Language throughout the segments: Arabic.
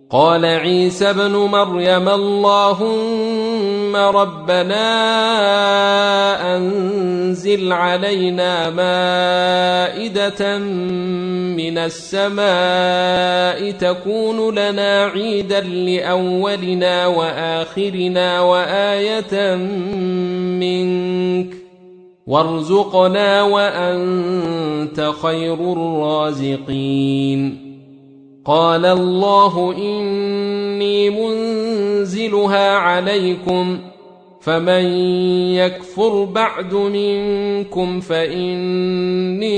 قال عيسى ابن مريم اللهم ربنا أنزل علينا مائدة من السماء تكون لنا عيدا لأولنا وآخرنا وآية منك وارزقنا وأنت خير الرازقين. قال الله إني منزلها عليكم فمن يكفر بعد منكم فإني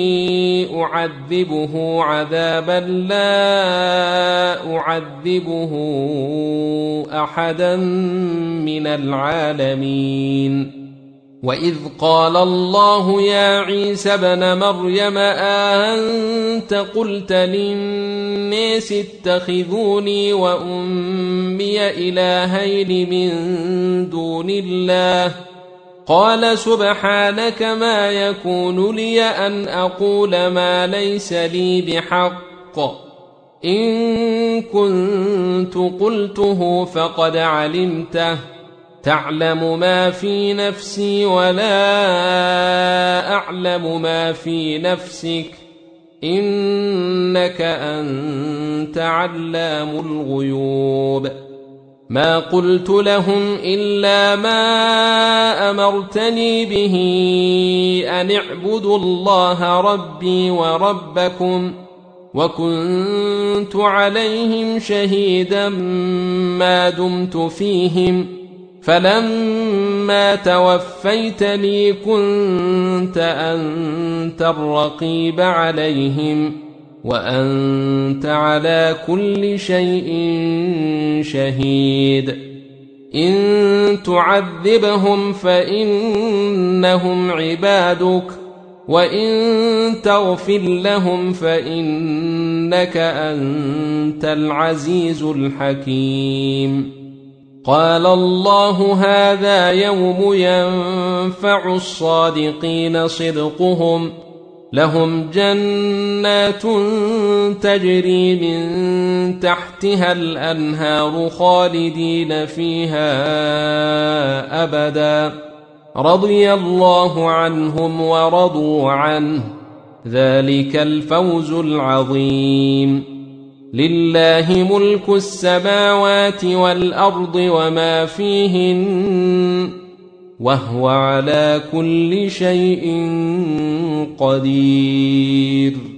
أعذبه عذابا لا أعذبه أحدا من العالمين. وإذ قال الله يا عيسى ابن مريم أأنت قلت للناس اتخذوني وأمي إلهين من دون الله قال سبحانك ما يكون لي أن أقول ما ليس لي بحق إن كنت قلته فقد علمته تعلم ما في نفسي ولا أعلم ما في نفسك إنك أنت علام الغيوب. ما قلت لهم إلا ما أمرتني به أن اعبدوا الله ربي وربكم وكنت عليهم شهيدا ما دمت فيهم فلما توفيتني كنت أنت الرقيب عليهم وأنت على كل شيء شهيد. إن تعذبهم فإنهم عبادك وإن تغفر لهم فإنك أنت العزيز الحكيم. قال الله هذا يوم ينفع الصادقين صدقهم لهم جنات تجري من تحتها الأنهار خالدين فيها أبدا رضي الله عنهم ورضوا عنه ذلك الفوز العظيم. لله ملك السماوات والأرض وما فيهن وهو على كل شيء قدير.